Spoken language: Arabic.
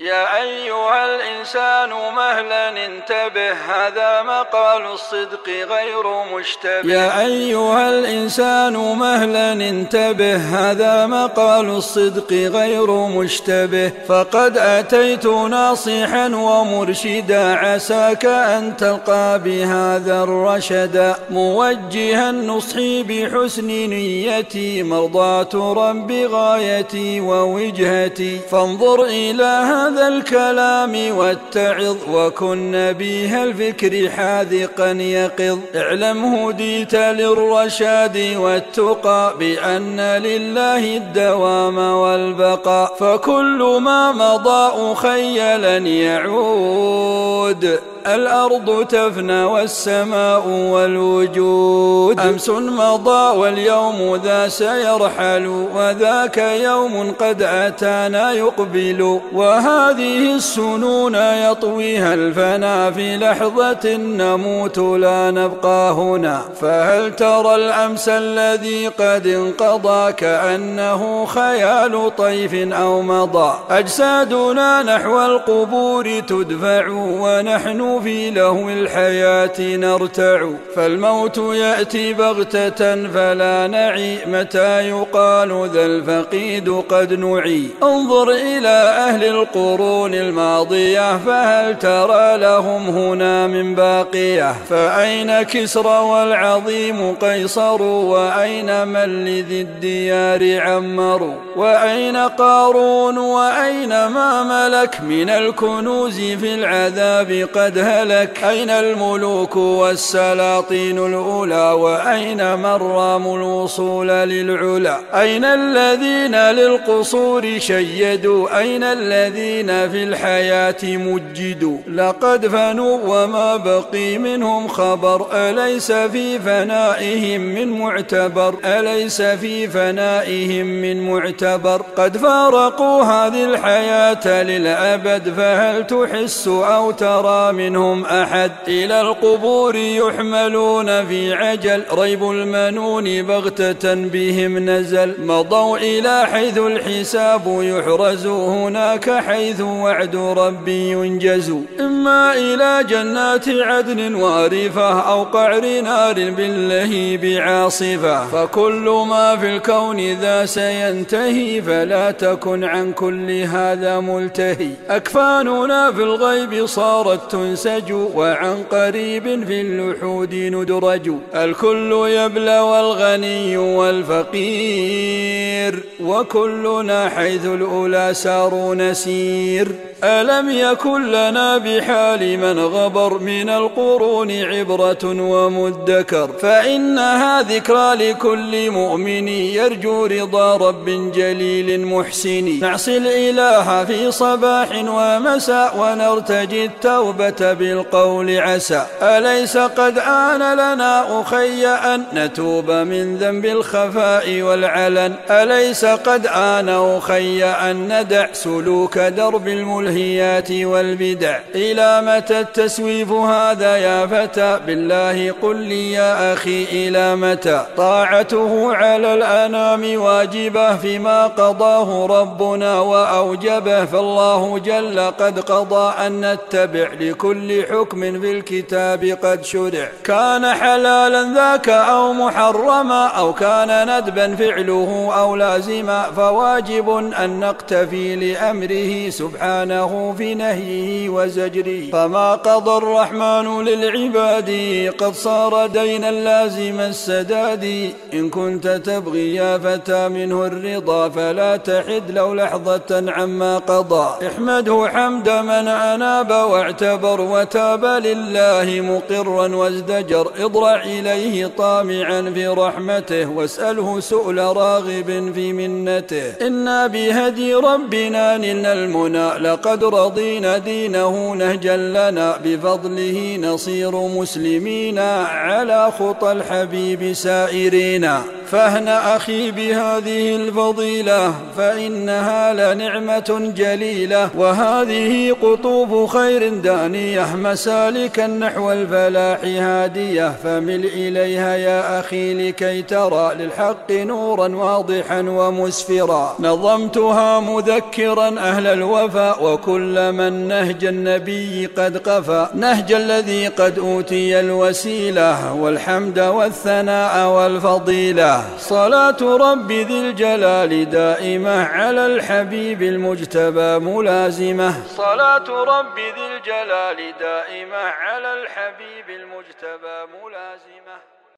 يا أيها الإنسان مهلا انتبه، هذا مقال الصدق غير مشتبه. يا أيها الإنسان مهلا انتبه، هذا مقال الصدق غير مشتبه. فقد أتيت ناصحا ومرشدا، عساك أن تلقى بهذا الرشدا. موجها نصحي بحسن نيتي، مرضاة رب غايتي ووجهتي. فانظر إلى هذا الكلام واتعظ، وكن نبيه الفكر حاذقا يقظ. اعلم هديت للرشاد والتقى، بأن لله الدوام والبقاء. فكل ما مضى خيلا يعود، الأرض تفنى والسماء والوجود. أمس مضى واليوم ذا سيرحل، وذاك يوم قد أتانا يقبل. وهذه السنون يطويها الفنا، في لحظة نموت لا نبقى هنا. فهل ترى الأمس الذي قد انقضى، كأنه خيال طيف أو مضى. أجسادنا نحو القبور تدفع، ونحن في لهو الحياة نرتع. فالموت يأتي بغتة فلا نعي، متى يقال ذا الفقيد قد نعي. انظر إلى أهل القرون الماضية، فهل ترى لهم هنا من باقية. فأين كسرى والعظيم قيصر، وأين من لذي الديار عمروا. وأين قارون، وأين ما ملك من الكنوز في العذاب قد هلك. أين الملوك والسلاطين الأولى، وأين من راموا الوصول للعلا. أين الذين للقصور شيدوا، أين الذين في الحياة مجدوا. لقد فنوا وما بقي منهم خبر، أليس في فنائهم من معتبر. أليس في فنائهم من معتبر. قد فارقوا هذه الحياة للأبد، فهل تحس أو ترى منهم أحد. إلى القبور يحملون في عجل، ريب المنون بغتة بهم نزل. مضوا إلى حيث الحساب يحرز، هناك حيث وعد ربي ينجز. إما إلى جنات عدن وارفة، أو قعر نار باللهيب عاصفة. فكل ما في الكون ذا سينتهي، فلا تكن عن كل هذا ملتهي. أكفاننا في الغيب صارت تنسج، وعن قريب في اللحود ندرج. الكل يبلى والغني والفقير، وكلنا حيث الأولى ساروا نسير. ألم يكن لنا بحال من غبر، من القرون عبرة ومدكر. فإنها ذكرى لكل مؤمن، يرجو رضا رب جليل محسن. نعصي الإله في صباح ومساء، ونرتجي التوبة بالقول عسى. أليس قد آن لنا أخي أن نتوب من ذنب الخفاء والعلن. أليس قد آن أخي أن ندع سلوك درب الملهيات والبدع. إلى متى التسويف هذا يا فتى، بالله قل لي يا أخي إلى متى. طاعته على الأنام واجبة، فيما قضاه ربنا وأوجبه. فالله جل قد قضى أن نتبع لكل حكم في الكتاب قد شرع. كان حلالا ذاك أو محرما، أو كان ندبا فعله أو لازما. فواجب أن نقتفي لأمره سبحانه في نهيه وزجره. فما قضى الرحمن للعباد قد صار دينا لازم السداد. إن كنت تبغي يا فتى منه الرضا، فلا تحد لو لحظة عما قضى. احمده حمد من أناب واعتبر، وتاب لله مقرا وازدجر. اضرع إليه طامعا في رحمته، واسأله سؤل راغب في منته. إنا بهدي ربنا نلنا المنى، لقد رضينا دينه نهجا لنا. بفضله نصير مسلمين، على خطى الحبيب سائرين. فاهنأ أخي بهذه الفضيلة فإنها لنعمة جليلة، وهذه قطوف خير دانية مسالكا نحو الفلاح هادية، فمل إليها يا أخي لكي ترى للحق نورا واضحا ومسفرا. نظمتها مذكرا أهل الوفاء وكل من نهج النبي قد قفى، نهج الذي قد أوتي الوسيلة والحمد والثناء والفضيلة. صلاة رب ذي الجلال دائمة على الحبيب المجتبى ملازمة، صلاة رب ذي الجلال دائمة على الحبيب المجتبى ملازمة.